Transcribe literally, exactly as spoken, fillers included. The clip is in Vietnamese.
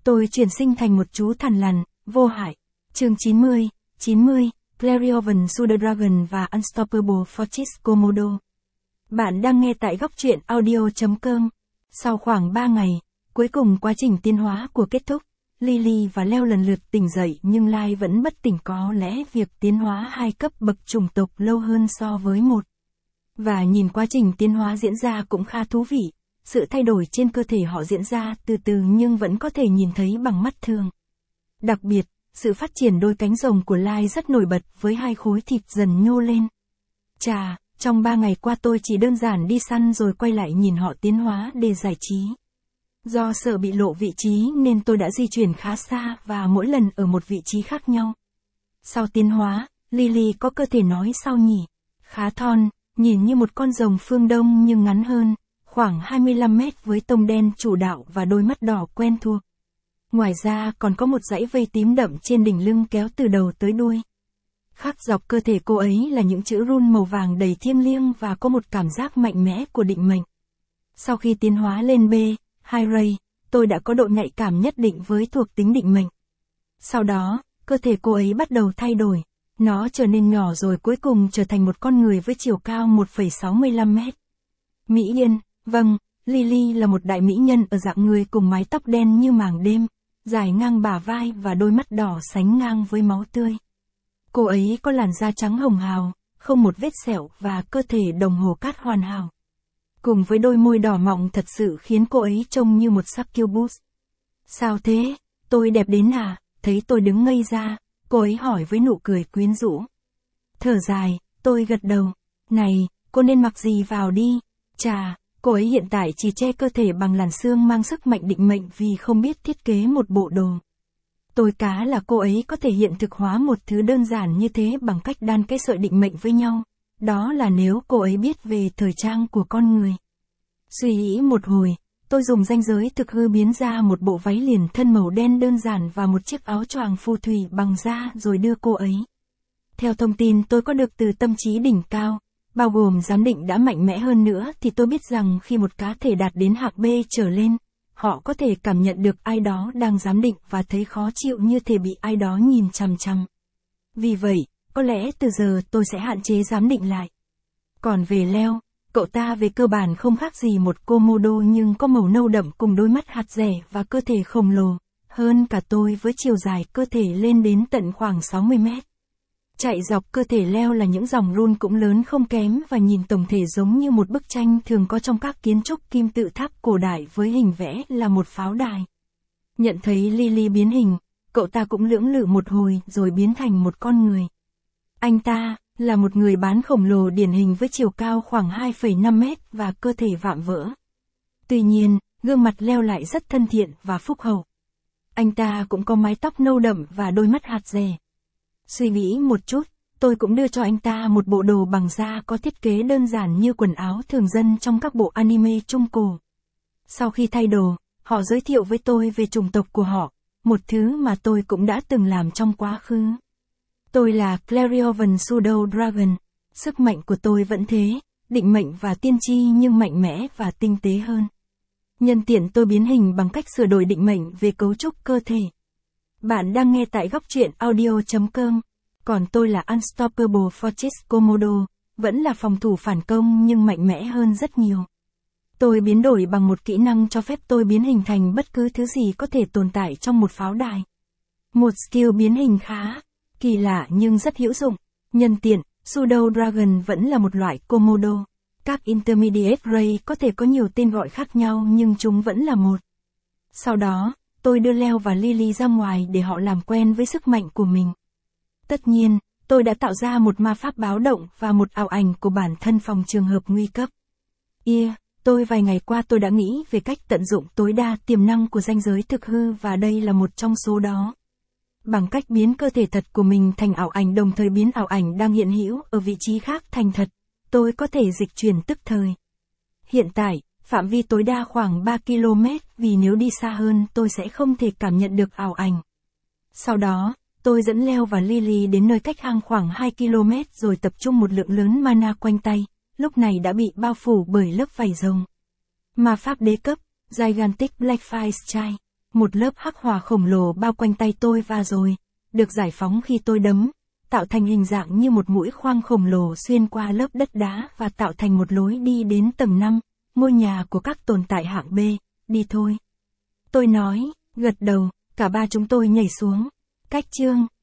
Tôi chuyển sinh thành một chú thằn lằn, vô hại. Chương chín mươi, chín mươi, Clairvoyant Sugar Dragon và Unstoppable Fortress Komodo. Bạn đang nghe tại góc truyện audio chấm com. Sau khoảng ba ngày, cuối cùng quá trình tiến hóa của kết thúc, Lily và Leo lần lượt tỉnh dậy nhưng Lai vẫn bất tỉnh, có lẽ việc tiến hóa hai cấp bậc chủng tộc lâu hơn so với một. Và nhìn quá trình tiến hóa diễn ra cũng khá thú vị. Sự thay đổi trên cơ thể họ diễn ra từ từ nhưng vẫn có thể nhìn thấy bằng mắt thường. Đặc biệt, sự phát triển đôi cánh rồng của Lai rất nổi bật với hai khối thịt dần nhô lên. Chà, trong ba ngày qua tôi chỉ đơn giản đi săn rồi quay lại nhìn họ tiến hóa để giải trí. Do sợ bị lộ vị trí nên tôi đã di chuyển khá xa và mỗi lần ở một vị trí khác nhau. Sau tiến hóa, Lily có cơ thể nói sao nhỉ? Khá thon, nhìn như một con rồng phương Đông nhưng ngắn hơn, khoảng hai mươi lăm mét với tông đen chủ đạo và đôi mắt đỏ quen thuộc. Ngoài ra còn có một dãy vây tím đậm trên đỉnh lưng kéo từ đầu tới đuôi. Khắc dọc cơ thể cô ấy là những chữ rune màu vàng đầy thiêng liêng và có một cảm giác mạnh mẽ của định mệnh. Sau khi tiến hóa lên B hai Ray, tôi đã có độ nhạy cảm nhất định với thuộc tính định mệnh. Sau đó, cơ thể cô ấy bắt đầu thay đổi. Nó trở nên nhỏ rồi cuối cùng trở thành một con người với chiều cao một phẩy sáu mươi lăm mét. Mỹ Yên, vâng, Lily là một đại mỹ nhân ở dạng người cùng mái tóc đen như màng đêm, dài ngang bả vai và đôi mắt đỏ sánh ngang với máu tươi. Cô ấy có làn da trắng hồng hào, không một vết sẹo và cơ thể đồng hồ cát hoàn hảo. Cùng với đôi môi đỏ mọng thật sự khiến cô ấy trông như một succubus. Sao thế? Tôi đẹp đến à? Thấy tôi đứng ngây ra, cô ấy hỏi với nụ cười quyến rũ. Thở dài, tôi gật đầu. Này, cô nên mặc gì vào đi? Chà, cô ấy hiện tại chỉ che cơ thể bằng làn xương mang sức mạnh định mệnh vì không biết thiết kế một bộ đồ. Tôi cá là cô ấy có thể hiện thực hóa một thứ đơn giản như thế bằng cách đan cái sợi định mệnh với nhau. Đó là nếu cô ấy biết về thời trang của con người. Suy nghĩ một hồi, tôi dùng ranh giới thực hư biến ra một bộ váy liền thân màu đen đơn giản và một chiếc áo choàng phù thủy bằng da rồi đưa cô ấy. Theo thông tin tôi có được từ tâm trí đỉnh cao, bao gồm giám định đã mạnh mẽ hơn nữa thì tôi biết rằng khi một cá thể đạt đến hạng B trở lên, họ có thể cảm nhận được ai đó đang giám định và thấy khó chịu như thể bị ai đó nhìn chằm chằm. Vì vậy, có lẽ từ giờ tôi sẽ hạn chế giám định lại. Còn về Leo, cậu ta về cơ bản không khác gì một Komodo nhưng có màu nâu đậm cùng đôi mắt hạt dẻ và cơ thể khổng lồ, hơn cả tôi với chiều dài cơ thể lên đến tận khoảng sáu mươi mét. Chạy dọc cơ thể Leo là những dòng rune cũng lớn không kém và nhìn tổng thể giống như một bức tranh thường có trong các kiến trúc kim tự tháp cổ đại với hình vẽ là một pháo đài. Nhận thấy Lily biến hình, cậu ta cũng lưỡng lự một hồi rồi biến thành một con người. Anh ta là một người bán khổng lồ điển hình với chiều cao khoảng hai phẩy năm mét và cơ thể vạm vỡ. Tuy nhiên, gương mặt Leo lại rất thân thiện và phúc hậu. Anh ta cũng có mái tóc nâu đậm và đôi mắt hạt dẻ. Suy nghĩ một chút, tôi cũng đưa cho anh ta một bộ đồ bằng da có thiết kế đơn giản như quần áo thường dân trong các bộ anime trung cổ. Sau khi thay đồ, họ giới thiệu với tôi về chủng tộc của họ, một thứ mà tôi cũng đã từng làm trong quá khứ. Tôi là Clairvoyant Sugar Dragon, sức mạnh của tôi vẫn thế, định mệnh và tiên tri nhưng mạnh mẽ và tinh tế hơn. Nhân tiện tôi biến hình bằng cách sửa đổi định mệnh về cấu trúc cơ thể. Bạn đang nghe tại góc truyện audio chấm com, còn tôi là Unstoppable Fortress Komodo, vẫn là phòng thủ phản công nhưng mạnh mẽ hơn rất nhiều. Tôi biến đổi bằng một kỹ năng cho phép tôi biến hình thành bất cứ thứ gì có thể tồn tại trong một pháo đài. Một skill biến hình khá kỳ lạ nhưng rất hữu dụng. Nhân tiện, Pseudo Dragon vẫn là một loại Komodo. Các Intermediate Ray có thể có nhiều tên gọi khác nhau nhưng chúng vẫn là một. Sau đó, tôi đưa Leo và Lily ra ngoài để họ làm quen với sức mạnh của mình. Tất nhiên, tôi đã tạo ra một ma pháp báo động và một ảo ảnh của bản thân phòng trường hợp nguy cấp. Yeah, tôi vài ngày qua tôi đã nghĩ về cách tận dụng tối đa tiềm năng của ranh giới thực hư và đây là một trong số đó. Bằng cách biến cơ thể thật của mình thành ảo ảnh đồng thời biến ảo ảnh đang hiện hữu ở vị trí khác thành thật, tôi có thể dịch chuyển tức thời. Hiện tại, phạm vi tối đa khoảng ba ki lô mét vì nếu đi xa hơn tôi sẽ không thể cảm nhận được ảo ảnh. Sau đó, tôi dẫn Leo và Lily đến nơi cách hang khoảng hai ki lô mét rồi tập trung một lượng lớn mana quanh tay, lúc này đã bị bao phủ bởi lớp vảy rồng. Ma pháp đế cấp, Gigantic Blackfire Strike. Một lớp hắc hòa khổng lồ bao quanh tay tôi và rồi, được giải phóng khi tôi đấm, tạo thành hình dạng như một mũi khoan khổng lồ xuyên qua lớp đất đá và tạo thành một lối đi đến tầng năm, ngôi nhà của các tồn tại hạng B, đi thôi. Tôi nói, gật đầu, cả ba chúng tôi nhảy xuống. Cách chương